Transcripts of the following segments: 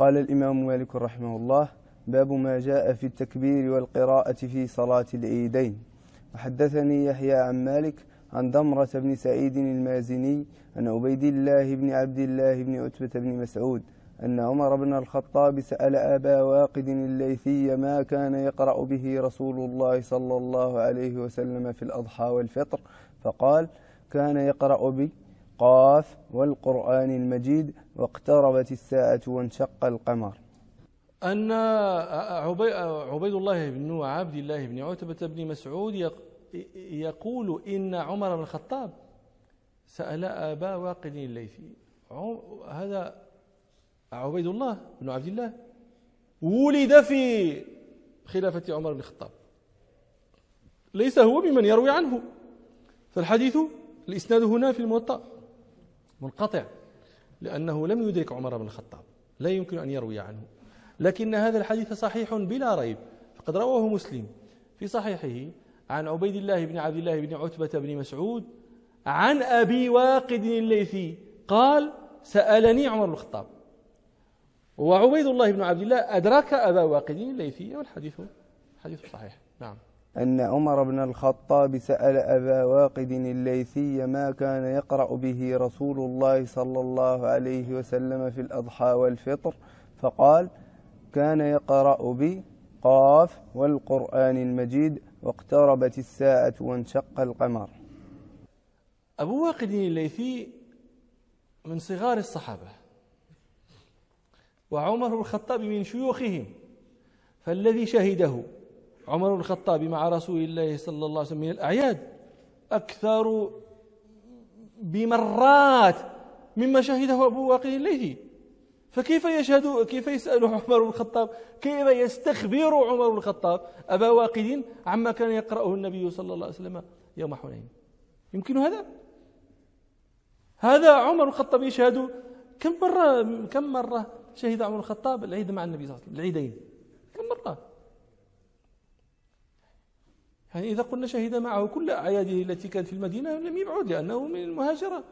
قال الإمام مالك رحمه الله: باب ما جاء في التكبير والقراءة في صلاة العيدين. وحدثني يحيى عن مالك عن ضمرة بن سعيد المازني عن عبيد الله بن عبد الله بن عتبة بن مسعود أن عمر بن الخطاب سأل أبا واقد الليثي ما كان يقرأ به رسول الله صلى الله عليه وسلم في الأضحى والفطر، فقال: كان يقرأ بقاف والقرآن المجيد واقتربت الساعة وانشق القمر. أن عبيد الله بن عبد الله بن عتبة بن مسعود يقول إن عمر بن الخطاب سأل أبا واقد الليثي. هذا عبيد الله بن عبد الله ولد في خلافة عمر بن الخطاب، ليس هو ممن يروي عنه، فالحديث الإسناد هنا في الموطأ منقطع لأنه لم يدرك عمر بن الخطاب، لا يمكن أن يروي عنه. لكن هذا الحديث صحيح بلا ريب، فقد رواه مسلم في صحيحه عن عبيد الله بن عبد الله بن عتبة بن مسعود عن أبي واقد الليثي قال: سألني عمر بن الخطاب. وعبيد الله بن عبد الله أدرك أبا واقد الليثي، والحديث حديث صحيح. نعم. أن عمر بن الخطاب سأل أبا واقد الليثي ما كان يقرأ به رسول الله صلى الله عليه وسلم في الأضحى والفطر، فقال: كان يقرأ بقاف والقرآن المجيد واقتربت الساعة وانشق القمر. أبو واقد الليثي من صغار الصحابة، وعمر بن الخطاب من شيوخهم، فالذي شهده عمر بن الخطاب مع رسول الله صلى الله عليه وسلم من الأعياد أكثر بمرات مما شهده أبو واقد الليثي. فكيف يسأل عمر بن الخطاب، كيف يستخبر عمر بن الخطاب أبا واقد عما كان يقرأه النبي صلى الله عليه وسلم يوم حنين؟ يمكن هذا عمر بن الخطاب يشهد كم مرة شهد عمر بن الخطاب العيد مع النبي صلى الله عليه وسلم، العيدين كم مرة؟ يعني إذا قلنا شهد معه كل أعياده التي كانت في المدينة لم يبعد، لأنه من المهاجرة.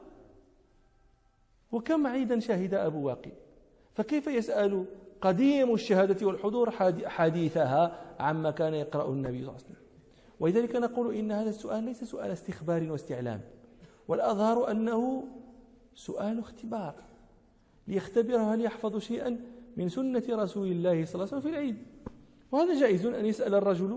وكم عيدا شهد أبو واقد؟ فكيف يسأل قديم الشهادة والحضور حديثها عما كان يقرأ النبي صلى الله عليه وسلم؟ ولذلك نقول إن هذا السؤال ليس سؤال استخبار واستعلام، والأظهر أنه سؤال اختبار ليختبره هل يحفظ شيئا من سنة رسول الله صلى الله عليه وسلم في العيد. وهذا جائز أن يسأل الرجل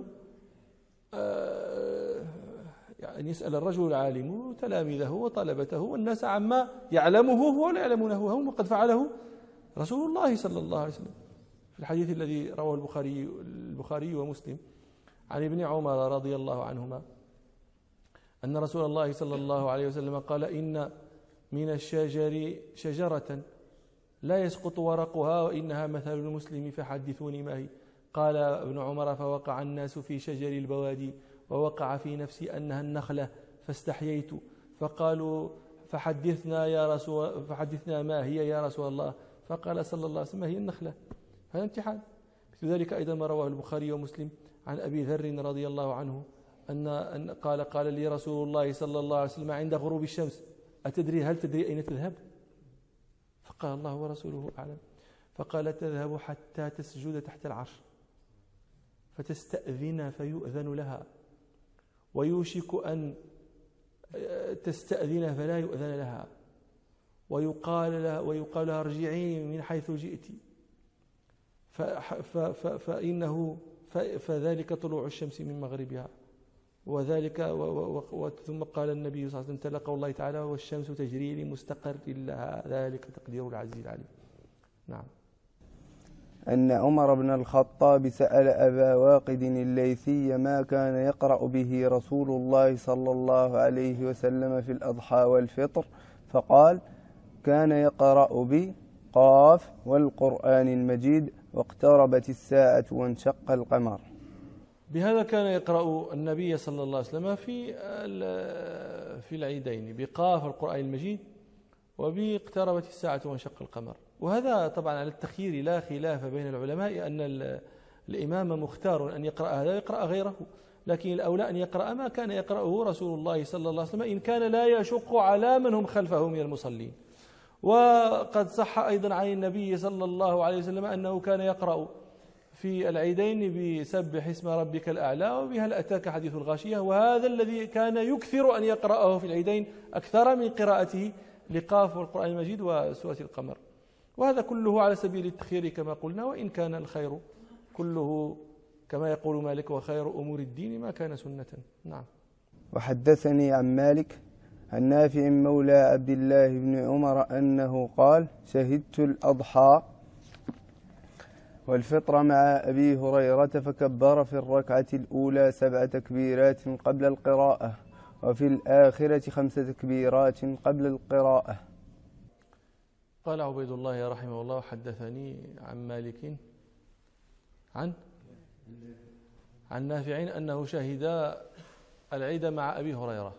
العالم تلاميذه وطلبته والناس عما يعلمه هو ولا يعلمونه هم، وقد فعله رسول الله صلى الله عليه وسلم في الحديث الذي رواه البخاري ومسلم عن ابن عمر رضي الله عنهما أن رسول الله صلى الله عليه وسلم قال: إن من الشجر شجرة لا يسقط ورقها وإنها مثل المسلم فحدثوني ما هي. قال ابن عمر: فوقع الناس في شجر البوادي ووقع في نفسي أنها النخلة فاستحييت، فقالوا: فحدثنا ما هي يا رسول الله؟ فقال صلى الله عليه وسلم: هي النخلة. هذا امتحان. مثل ذلك أيضا ما رواه البخاري ومسلم عن أبي ذر رضي الله عنه أن قال لي رسول الله صلى الله عليه وسلم عند غروب الشمس: هل تدري أين تذهب؟ فقال: الله ورسوله أعلم. فقال: تذهب حتى تسجد تحت العرش فتستأذن فيؤذن لها، ويوشك أن تستأذن فلا يؤذن لها، ويقال لها ارجعي من حيث جئت، فذلك طلوع الشمس من مغربها، وذلك ثم قال النبي صلى الله عليه وسلم: تلقى الله تعالى والشمس تجري لمستقر لها، ذلك تقدير العزيز العليم. نعم. أن عمر بن الخطاب سأل أبا واقد الليثي ما كان يقرأ به رسول الله صلى الله عليه وسلم في الأضحى والفطر، فقال: كان يقرأ بقاف والقرآن المجيد واقتربت الساعة وانشق القمر. بهذا كان يقرأ النبي صلى الله عليه وسلم في العيدين، بقاف القرآن المجيد وباقتربت الساعة وانشق القمر. وهذا طبعا على التخيير لا خلاف بين العلماء أن الإمام مختار أن يقرأ هذا ويقرأ غيره، لكن الأولى أن يقرأ ما كان يقرأه رسول الله صلى الله عليه وسلم إن كان لا يشق على من هم خلفه من المصلين. وقد صح أيضا عن النبي صلى الله عليه وسلم أنه كان يقرأ في العيدين بسبح اسم ربك الأعلى وبهل أتاك حديث الغاشية، وهذا الذي كان يكثر أن يقرأه في العيدين أكثر من قراءته لقاف والقرآن المجيد وسورة القمر. وهذا كله على سبيل التخيير كما قلنا، وإن كان الخير كله كما يقول مالك وخير أمور الدين ما كان سنة. نعم. وحدثني عن مالك عن نافع مولى عبد الله بن عمر أنه قال: شهدت الأضحى والفطر مع أبي هريرة فكبر في الركعة الأولى 7 تكبيرات قبل القراءة، وفي الآخرة 5 تكبيرات قبل القراءة. قال عبيد الله رحمه الله: حدثني عن مالك عن نافع أنه شهد العيد مع أبي هريرة،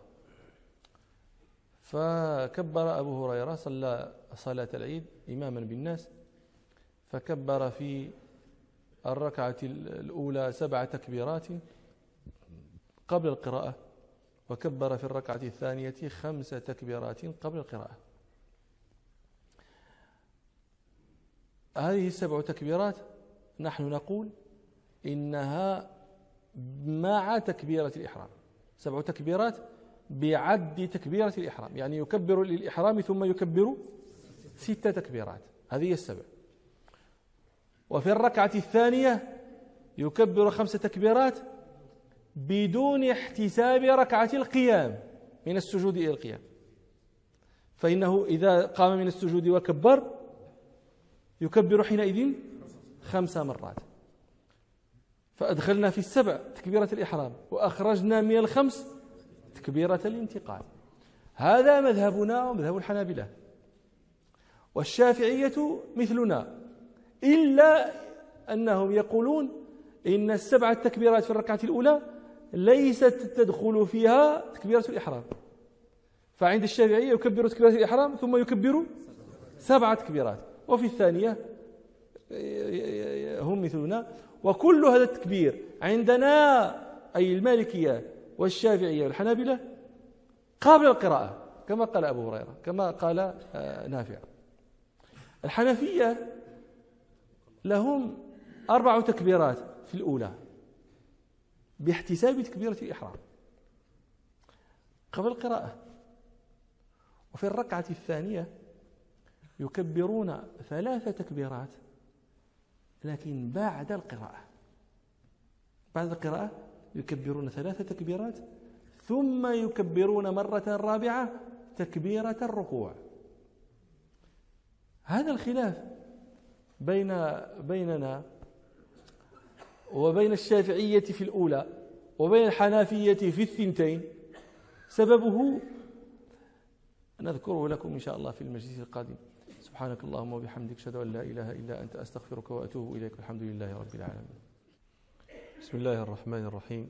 فكبر أبو هريرة صلى صلاة العيد إماما بالناس، فكبر في الركعة الأولى 7 تكبيرات قبل القراءة، وكبر في الركعة الثانية 5 تكبيرات قبل القراءة. هذه 7 تكبيرات نحن نقول إنها مع تكبيرة الإحرام، 7 تكبيرات بعد تكبيرة الإحرام، يعني يكبر للإحرام ثم يكبر 6 تكبيرات، هذه 7. وفي الركعة الثانية يكبر 5 تكبيرات بدون احتساب ركعة القيام من السجود إلى القيام، فإنه إذا قام من السجود وكبر يكبر حينئذ 5 مرات، فأدخلنا في 7 تكبيرة الإحرام وأخرجنا من 5 تكبيرة الانتقال. هذا مذهبنا ومذهب الحنابلة، والشافعية مثلنا، إلا أنهم يقولون إن 7 تكبيرات في الركعة الأولى ليست تدخل فيها تكبيرة الإحرام، فعند الشافعية يكبر تكبيرة الإحرام ثم يكبر 7 تكبيرات، وفي الثانية هم مثلنا. وكل هذا التكبير عندنا أي المالكية والشافعية والحنابلة قبل القراءة كما قال أبو هريرة، كما قال نافع. الحنفية لهم 4 تكبيرات في الأولى باحتساب تكبيرة الإحرام قبل القراءة، وفي الركعة الثانية يكبرون 3 تكبيرات لكن بعد القراءة. بعد القراءة يكبرون 3 تكبيرات ثم يكبرون مرة رابعة تكبيرة الركوع. هذا الخلاف بيننا وبين الشافعية في الأولى وبين الحنفية في الثنتين سببه نذكره لكم إن شاء الله في المجلس القادم. سبحانك اللهم وبحمدك، أشهد أن لا إله إلا أنت، أستغفرك وأتوب إليك، الحمد لله رب العالمين. بسم الله الرحمن الرحيم،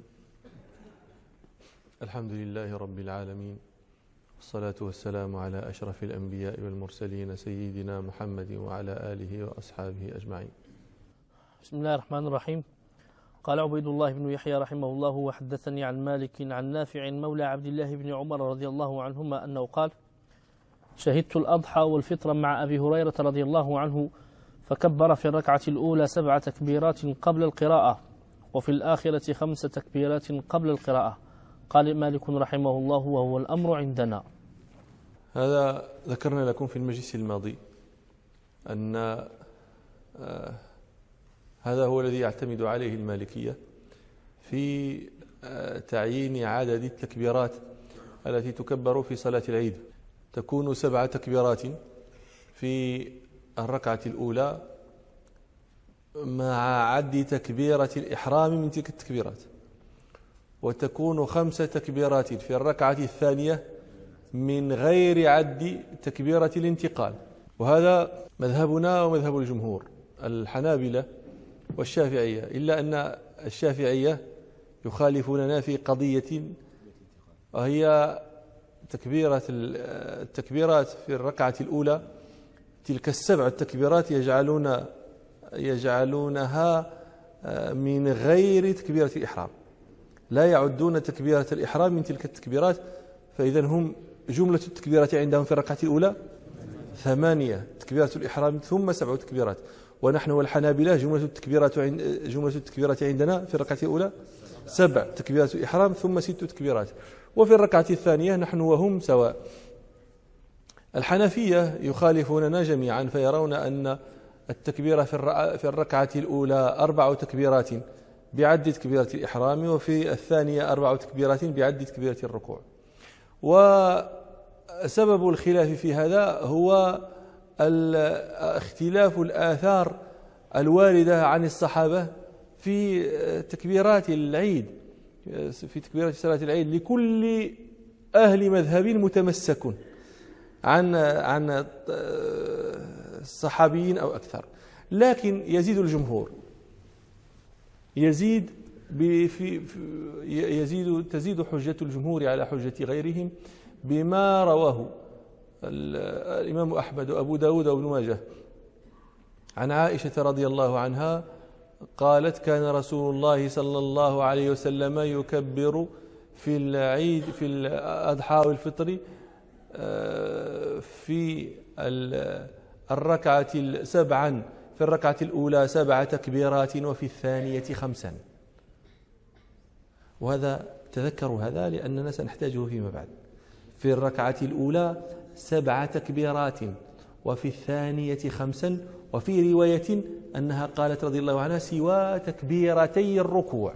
الحمد لله رب العالمين، والصلاة والسلام على أشرف الأنبياء والمرسلين سيدنا محمد وعلى آله وأصحابه أجمعين. بسم الله الرحمن الرحيم. قال عبيد الله بن يحيى رحمه الله: وحدثني عن مالك عن نافع مولى عبد الله بن عمر رضي الله عنهما أنه قال: شهدت الأضحى والفطر مع أبي هريرة رضي الله عنه فكبر في الركعة الأولى 7 تكبيرات قبل القراءة، وفي الآخرة 5 تكبيرات قبل القراءة. قال مالك رحمه الله: وهو الأمر عندنا. هذا ذكرنا لكم في المجلس الماضي أن هذا هو الذي يعتمد عليه المالكية في تعيين عدد التكبيرات التي تكبر في صلاة العيد. تكون 7 تكبيرات في الركعة الأولى مع عد تكبيرة الإحرام من تلك التكبيرات، وتكون 5 تكبيرات في الركعة الثانية من غير عد تكبيرة الانتقال. وهذا مذهبنا ومذهب الجمهور الحنابلة والشافعية، إلا أن الشافعية يخالفوننا في قضية، وهي التكبيرات في الركعة الأولى. تلك 7 التكبيرات يجعلونها من غير تكبيرة الإحرام، لا يعدون تكبيرة الإحرام من تلك التكبيرات، فإذا هم جملة التكبيرات عندهم في الركعة الأولى 8 تكبيرات الإحرام ثم 7 تكبيرات. ونحن والحنابلة جملة التكبيرات عندنا في الركعة الأولى 7 تكبيرات الإحرام ثم 6 تكبيرات، وفي الركعة الثانية نحن وهم سواء. الحنفية يخالفوننا جميعا فيرون أن التكبيرة في الركعة الأولى 4 تكبيرات بعد تكبيرة الإحرام، وفي الثانية 4 تكبيرات بعد تكبيرة الركوع. وسبب الخلاف في هذا هو اختلاف الآثار الواردة عن الصحابة في تكبيرات العيد، في تكبيرات صلاة العيد. لكل أهل مذهب متمسك عن الصحابيين أو أكثر، لكن يزيد الجمهور، تزيد حجة الجمهور على حجة غيرهم بما رواه الإمام أحمد وأبو داود وابن ماجه عن عائشة رضي الله عنها قالت: كان رسول الله صلى الله عليه وسلم يكبر في العيد في الأضحى والفطر في الركعة 7 في الركعة الأولى 7 تكبيرات وفي الثانية 5. وهذا تذكروا هذا لأننا سنحتاجه فيما بعد. في الركعة الأولى 7 تكبيرات وفي الثانية 5، وفي رواية أنها قالت رضي الله عنها سوى تكبيرتي الركوع.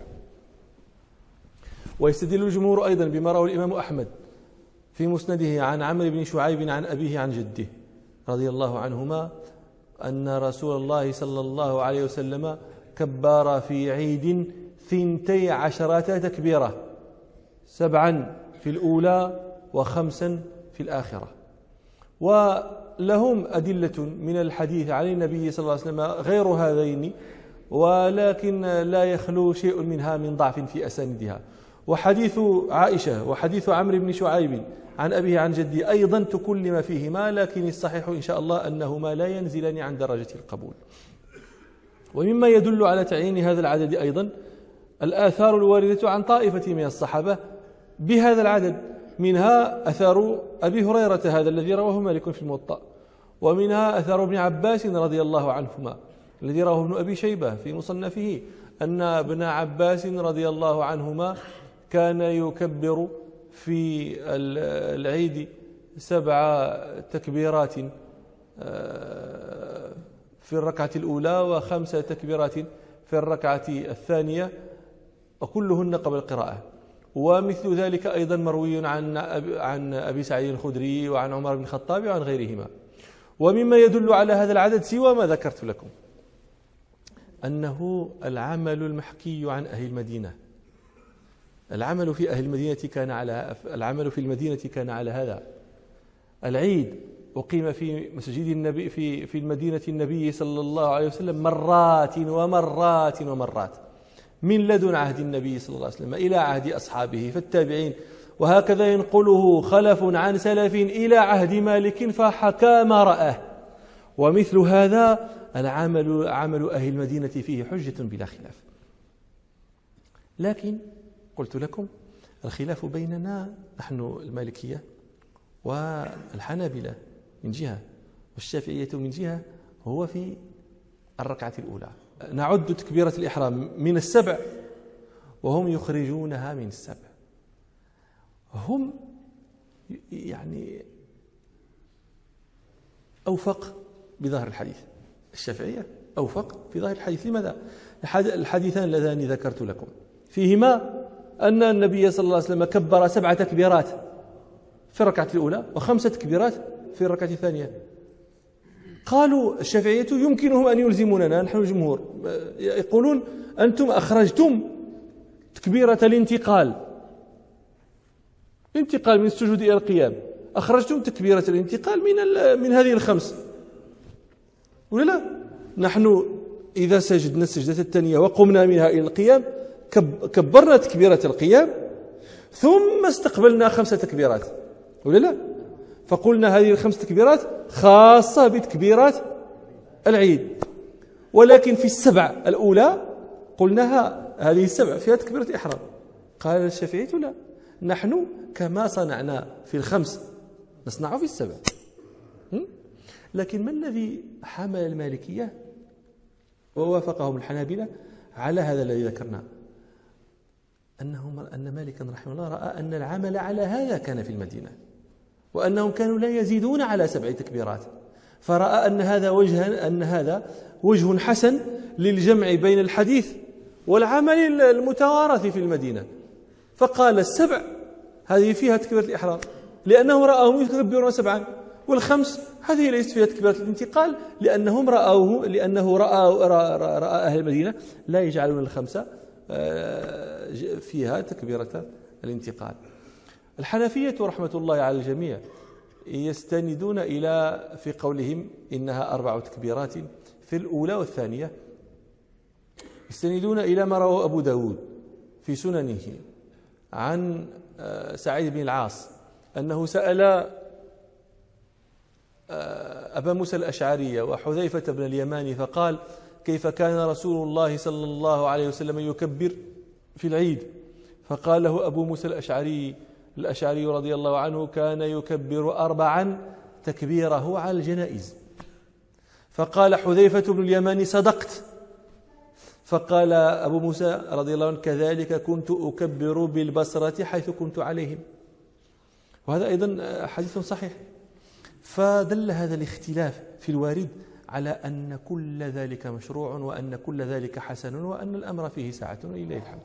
ويستدل الجمهور أيضا بما رواه الإمام أحمد في مسنده عن عمرو بن شعيب عن أبيه عن جده رضي الله عنهما أن رسول الله صلى الله عليه وسلم كبر في عيد 12 تكبيرة، 7 في الأولى و5 في الآخرة. ولهم أدلة من الحديث عن النبي صلى الله عليه وسلم غير هذين، ولكن لا يخلو شيء منها من ضعف في أساندها. وحديث عائشة وحديث عمرو بن شعيب عن أبيه عن جدي أيضا تكلم فيهما، لكن الصحيح إن شاء الله أنهما لا ينزلان عن درجة القبول. ومما يدل على تعيين هذا العدد أيضا الآثار الواردة عن طائفة من الصحابة بهذا العدد، منها أثار أبي هريرة هذا الذي رواه مالك في الموطأ، ومنها أثار ابن عباس رضي الله عنهما الذي رواه ابن أبي شيبة في مصنفه أن ابن عباس رضي الله عنهما كان يكبر في العيد 7 تكبيرات في الركعة الأولى و5 تكبيرات في الركعة الثانية، وكلهن قبل القراءة. ومثل ذلك أيضا مروي عن أبي سعيد الخدري وعن عمر بن الخطاب وعن غيرهما. ومما يدل على هذا العدد سوى ما ذكرت لكم أنه العمل المحكي عن أهل المدينة. العمل في المدينة كان على هذا. العيد أقيم في مسجد النبي في المدينة النبي صلى الله عليه وسلم مرات ومرات ومرات، من لدن عهد النبي صلى الله عليه وسلم إلى عهد أصحابه فالتابعين، وهكذا ينقله خلف عن سلف إلى عهد مالك فحكى ما رآه. ومثل هذا عمل أهل المدينة فيه حجة بلا خلاف. لكن قلت لكم الخلاف بيننا نحن المالكية والحنابلة من جهة والشافعية من جهة هو في الركعة الأولى. نعد تكبيرة الإحرام من 7 وهم يخرجونها من 7. هم يعني أوفق بظاهر الحديث. الشافعية أوفق في ظاهر الحديث. لماذا؟ الحديثان اللذان ذكرت لكم فيهما أن النبي صلى الله عليه وسلم كبر 7 تكبيرات في الركعة الأولى و5 تكبيرات في الركعة الثانية. قالوا الشافعية يمكنهم أن يلزموننا نحن الجمهور، يقولون أنتم أخرجتم تكبيرة الانتقال من السجود إلى القيام، أخرجتم تكبيرة الانتقال من هذه ال5 ولا لا؟ نحن إذا سجدنا السجدة الثانية وقمنا منها إلى القيام كبرنا تكبيرة القيام ثم استقبلنا 5 تكبيرات ولا لا؟ فقلنا هذه ال5 تكبيرات خاصة بتكبيرات العيد، ولكن في 7 الأولى قلناها هذه 7 فيها تكبيرة إحرام. قال الشافعية لا، نحن كما صنعنا في ال5 نصنعه في ال7. لكن ما الذي حمل المالكية ووافقهم الحنابلة على هذا الذي ذكرناه؟ أن مالكا رحمه الله رأى أن العمل على هذا كان في المدينة، وأنهم كانوا لا يزيدون على 7 تكبيرات، فرأى أن هذا وجه حسن للجمع بين الحديث والعمل المتوارث في المدينة، فقال 7 هذه فيها تكبيرة الإحرام لأنهم رأوهم يكبرون 7، وال5 هذه ليست فيها تكبيرة الانتقال لأنه رأى أهل المدينة لا يجعلون ال5 فيها تكبيرة الانتقال. الحنفية رحمة الله على الجميع يستندون إلى في قولهم إنها 4 تكبيرات في الأولى والثانية، يستندون إلى ما رواه أبو داود في سننه عن سعيد بن العاص أنه سأل أبا موسى الأشعري وحذيفة بن اليمان فقال: كيف كان رسول الله صلى الله عليه وسلم يكبر في العيد؟ فقال له أبو موسى الأشعري رضي الله عنه: كان يكبر 4 تكبيره على الجنائز. فقال حذيفة بن اليمان: صدقت. فقال أبو موسى رضي الله عنه: كذلك كنت أكبر بالبصرة حيث كنت عليهم. وهذا أيضا حديث صحيح. فدل هذا الاختلاف في الوارد على أن كل ذلك مشروع، وأن كل ذلك حسن، وأن الأمر فيه ساعة إليه الحمد.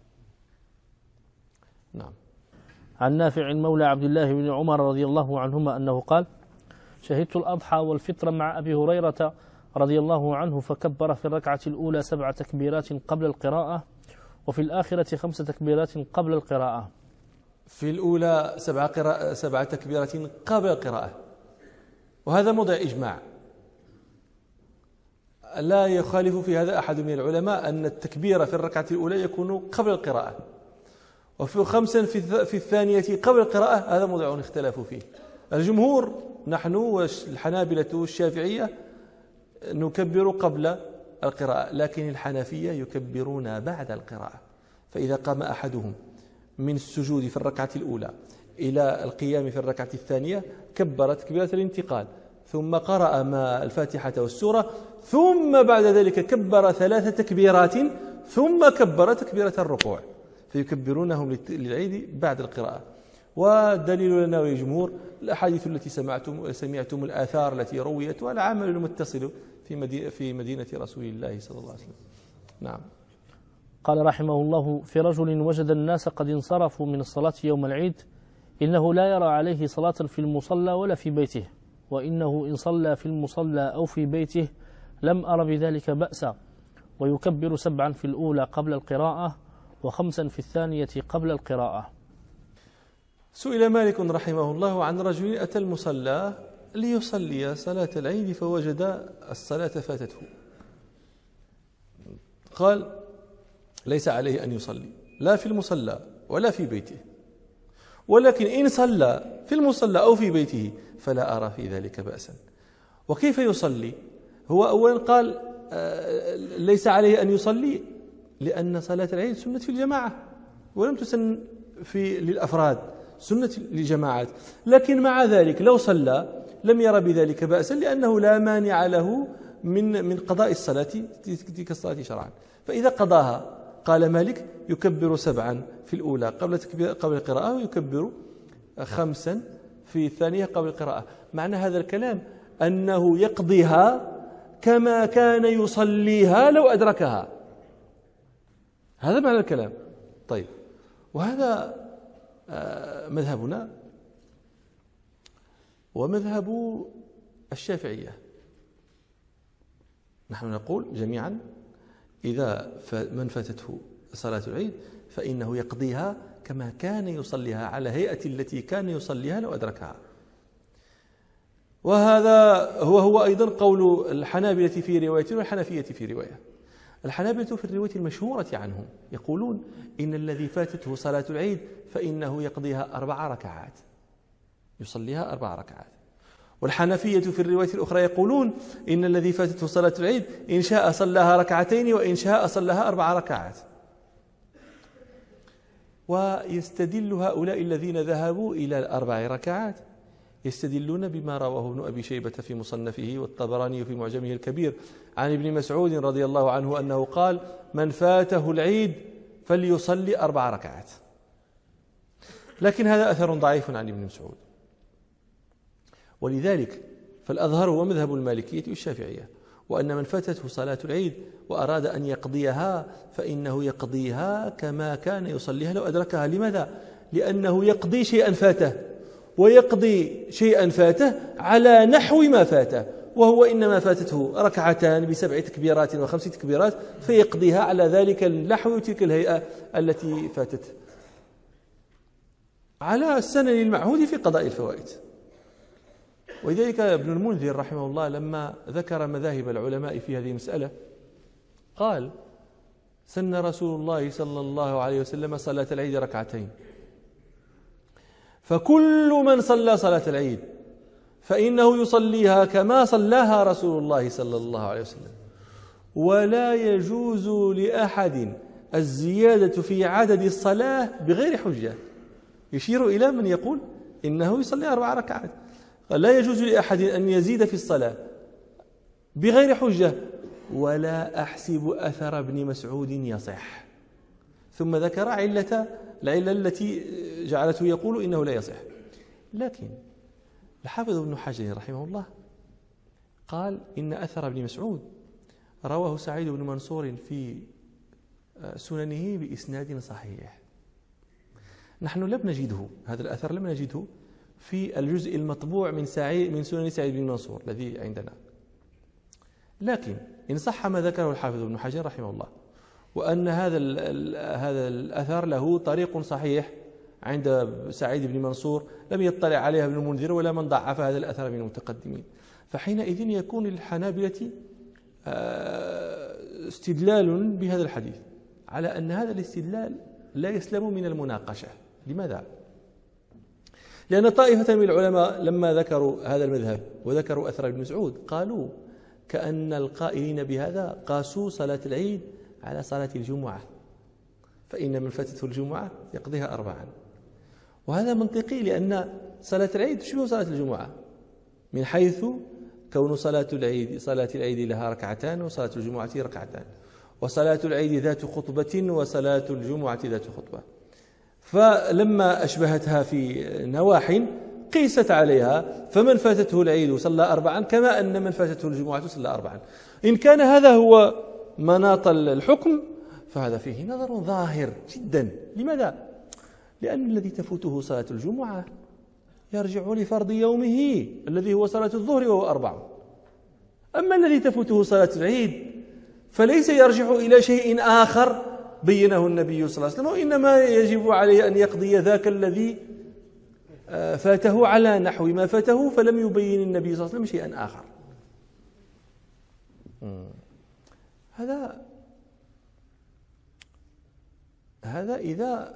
نعم. عن نافع مولى عبد الله بن عمر رضي الله عنهما أنه قال: شهدت الأضحى والفطر مع أبي هريرة رضي الله عنه فكبر في الركعة الأولى 7 تكبيرات قبل القراءة، وفي الآخرة 5 تكبيرات قبل القراءة. في الأولى 7 تكبيرات قبل القراءة، وهذا موضع إجماع، لا يخالف في هذا أحد من العلماء أن التكبير في الركعة الأولى يكون قبل القراءة، وفي 5 في الثانية قبل القراءة، هذا موضع اختلافوا فيه. الجمهور نحن والحنابلة والشافعية نكبر قبل القراءة، لكن الحنفية يكبرون بعد القراءة. فإذا قام أحدهم من السجود في الركعة الأولى إلى القيام في الركعة الثانية كبر تكبيرة الانتقال، ثم قرأ ما الفاتحة والسورة، ثم بعد ذلك كبر 3 تكبيرات، ثم كبر تكبيرة الركوع، فيكبرونهم للعيد بعد القراءة. والدليل لنا والجمهور الأحاديث التي سمعتم الآثار التي رويت، والعمل المتصل في مدينة رسول الله صلى الله عليه وسلم. نعم. قال رحمه الله: في رجل وجد الناس قد انصرفوا من الصلاة يوم العيد، إنه لا يرى عليه صلاة في المصلى ولا في بيته، وإنه إن صلى في المصلى أو في بيته لم أر بذلك بأسا، ويكبر 7 في الأولى قبل القراءة، و5 في الثانية قبل القراءة. سئل مالك رحمه الله عن رجل أتى المصلى ليصلي صلاة العيد فوجد الصلاة فاتته، قال: ليس عليه أن يصلي لا في المصلى ولا في بيته، ولكن إن صلى في المصلى أو في بيته فلا أرى في ذلك بأسا. وكيف يصلي؟ هو أولا قال ليس عليه أن يصلي لأن صلاة العيد سنة في الجماعة، ولم تسن للأفراد، سنة للجماعات. لكن مع ذلك لو صلى لم يرى بذلك بأسا، لأنه لا مانع له من قضاء الصلاة تلك الصلاة شرعا. فإذا قضاها قال مالك يكبر 7 في الأولى قبل القراءة، ويكبر 5 في الثانية قبل القراءة. معنى هذا الكلام أنه يقضيها كما كان يصليها لو أدركها، هذا معنى الكلام. طيب، وهذا مذهبنا ومذهب الشافعية. نحن نقول جميعا إذا من فاتته صلاة العيد فإنه يقضيها كما كان يصليها على هيئة التي كان يصليها لو أدركها. وهذا هو أيضا قول الحنابلة في رواية والحنفية في رواية. الحنابلة في الرواية المشهورة عنهم يقولون إن الذي فاتته صلاة العيد فإنه يقضيها 4 ركعات، يصليها 4 ركعات. والحنفية في الرواية الأخرى يقولون إن الذي فاتته صلاة العيد إن شاء صلاها 2 ركعتين، وإن شاء صلاها 4 ركعات. ويستدل هؤلاء الذين ذهبوا إلى 4 ركعات يستدلون بما رواه ابن أبي شيبة في مصنفه والطبراني في معجمه الكبير عن ابن مسعود رضي الله عنه أنه قال: من فاته العيد فليصلي 4 ركعات. لكن هذا أثر ضعيف عن ابن مسعود، ولذلك فالأظهر هو مذهب المالكية والشافعية، وأن من فاتته صلاة العيد وأراد أن يقضيها فإنه يقضيها كما كان يصليها لو أدركها. لماذا؟ لأنه يقضي شيئا فاته، ويقضي شيئا فاته على نحو ما فاته، وهو إنما فاتته 2 ركعتان ب7 تكبيرات و5 تكبيرات، فيقضيها على ذلك النحو وتلك الهيئة التي فاتته على السنن المعهود في قضاء الفوائد. ولذلك ابن المنذر رحمه الله لما ذكر مذاهب العلماء في هذه المسألة قال: سن رسول الله صلى الله عليه وسلم صلاة العيد 2 ركعتين، فكل من صلى صلاة العيد فإنه يصليها كما صلاها رسول الله صلى الله عليه وسلم، ولا يجوز لأحد الزيادة في عدد الصلاة بغير حجة. يشير إلى من يقول إنه يصلي 4 ركعات. لا يجوز لأحد أن يزيد في الصلاة بغير حجة، ولا أحسب أثر ابن مسعود يصح. ثم ذكر العلة التي جعلته يقول إنه لا يصح. لكن الحافظ ابن حجر رحمه الله قال إن أثر ابن مسعود رواه سعيد بن منصور في سننه بإسناد صحيح. نحن لم نجده، هذا الأثر لم نجده في الجزء المطبوع من سنن سعيد بن منصور الذي عندنا. لكن إن صح ما ذكره الحافظ ابن حجر رحمه الله، وأن هذا الأثر له طريق صحيح عند سعيد بن منصور لم يطلع عليها ابن المنذر ولا من ضعف هذا الأثر من المتقدمين، فحينئذ يكون للحنابلة استدلال بهذا الحديث على أن هذا الاستدلال لا يسلم من المناقشة. لماذا؟ لأن طائفة من العلماء لما ذكروا هذا المذهب وذكروا أثر ابن مسعود قالوا كأن القائلين بهذا قاسوا صلاة العيد على صلاة الجمعة، فإن من فاتته الجمعة يقضيها 4. وهذا منطقي، لأن صلاة العيد تشبه صلاة الجمعة من حيث كون صلاة العيد لها 2 ركعتان وصلاة الجمعة 2 ركعتان، وصلاة العيد ذات خطبة وصلاة الجمعة ذات خطبة. فلما أشبهتها في نواح قيست عليها، فمن فاتته العيد صلى 4 كما أن من فاتته الجمعة صلى 4. إن كان هذا هو مناط الحكم فهذا فيه نظر ظاهر جدا. لماذا؟ لأن الذي تفوته صلاة الجمعة يرجع لفرض يومه الذي هو صلاة الظهر وهو 4. أما الذي تفوته صلاة العيد فليس يرجع إلى شيء آخر بينه النبي صلى الله عليه وسلم، وإنما يجب عليه أن يقضي ذاك الذي فاته على نحو ما فاته، فلم يبين النبي صلى الله عليه وسلم شيئا آخر. هذا إذا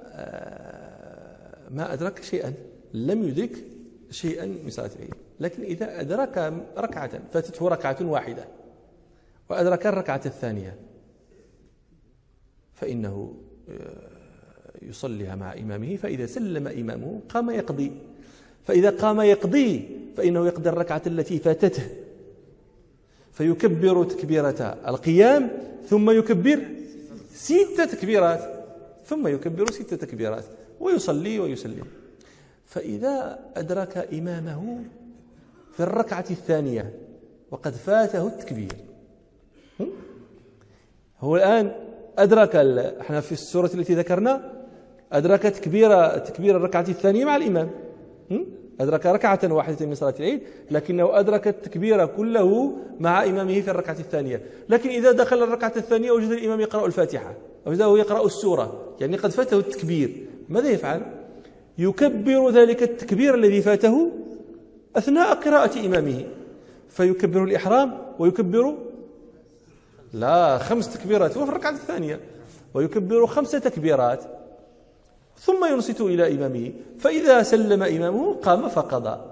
ما أدرك شيئا، لم يدرك شيئا من صلاة العيد. لكن إذا أدرك ركعة فاتته 1 ركعة وأدرك 2 ركعة فإنه يصليها مع إمامه، فإذا سلم إمامه قام يقضي، فإذا قام يقضي فإنه يقضي 2 ركعة التي فاتته، فيكبر تكبيرة القيام ثم يكبر 6 تكبيرات ثم يكبر 6 تكبيرات ويصلي ويسلم. فإذا أدرك إمامه في 2 ركعة وقد فاته التكبير، هو الآن أدرك، احنا في السورة التي ذكرنا أدرك تكبير 2 مع الإمام، أدرك 1 ركعة من صلاة العيد، لكنه أدرك التكبير كله مع إمامه في 2 ركعة. لكن إذا دخل 2 ركعة وجد الإمام يقرأ الفاتحة وجده يقرأ السورة، يعني قد فاته التكبير، ماذا يفعل؟ يكبر ذلك التكبير الذي فاته أثناء قراءة إمامه، فيكبر الإحرام ويكبر 5 تكبيرات وفي 2 ركعة ويكبر 5 تكبيرات ثم ينصت إلى إمامه، فإذا سلم إمامه قام فقضى.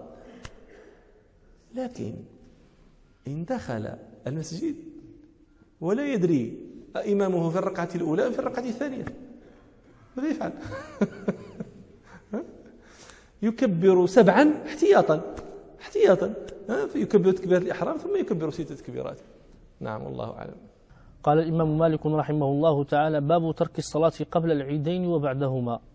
لكن إن دخل المسجد ولا يدري إمامه في 2 الأولى أم في 2 ماذا يفعل؟ يكبر 7 احتياطا، احتياطا، فيكبر تكبيرة الإحرام ثم يكبر 6 تكبيرات. نعم والله أعلم. قال الإمام مالك رحمه الله تعالى: باب ترك الصلاة قبل العيدين وبعدهما.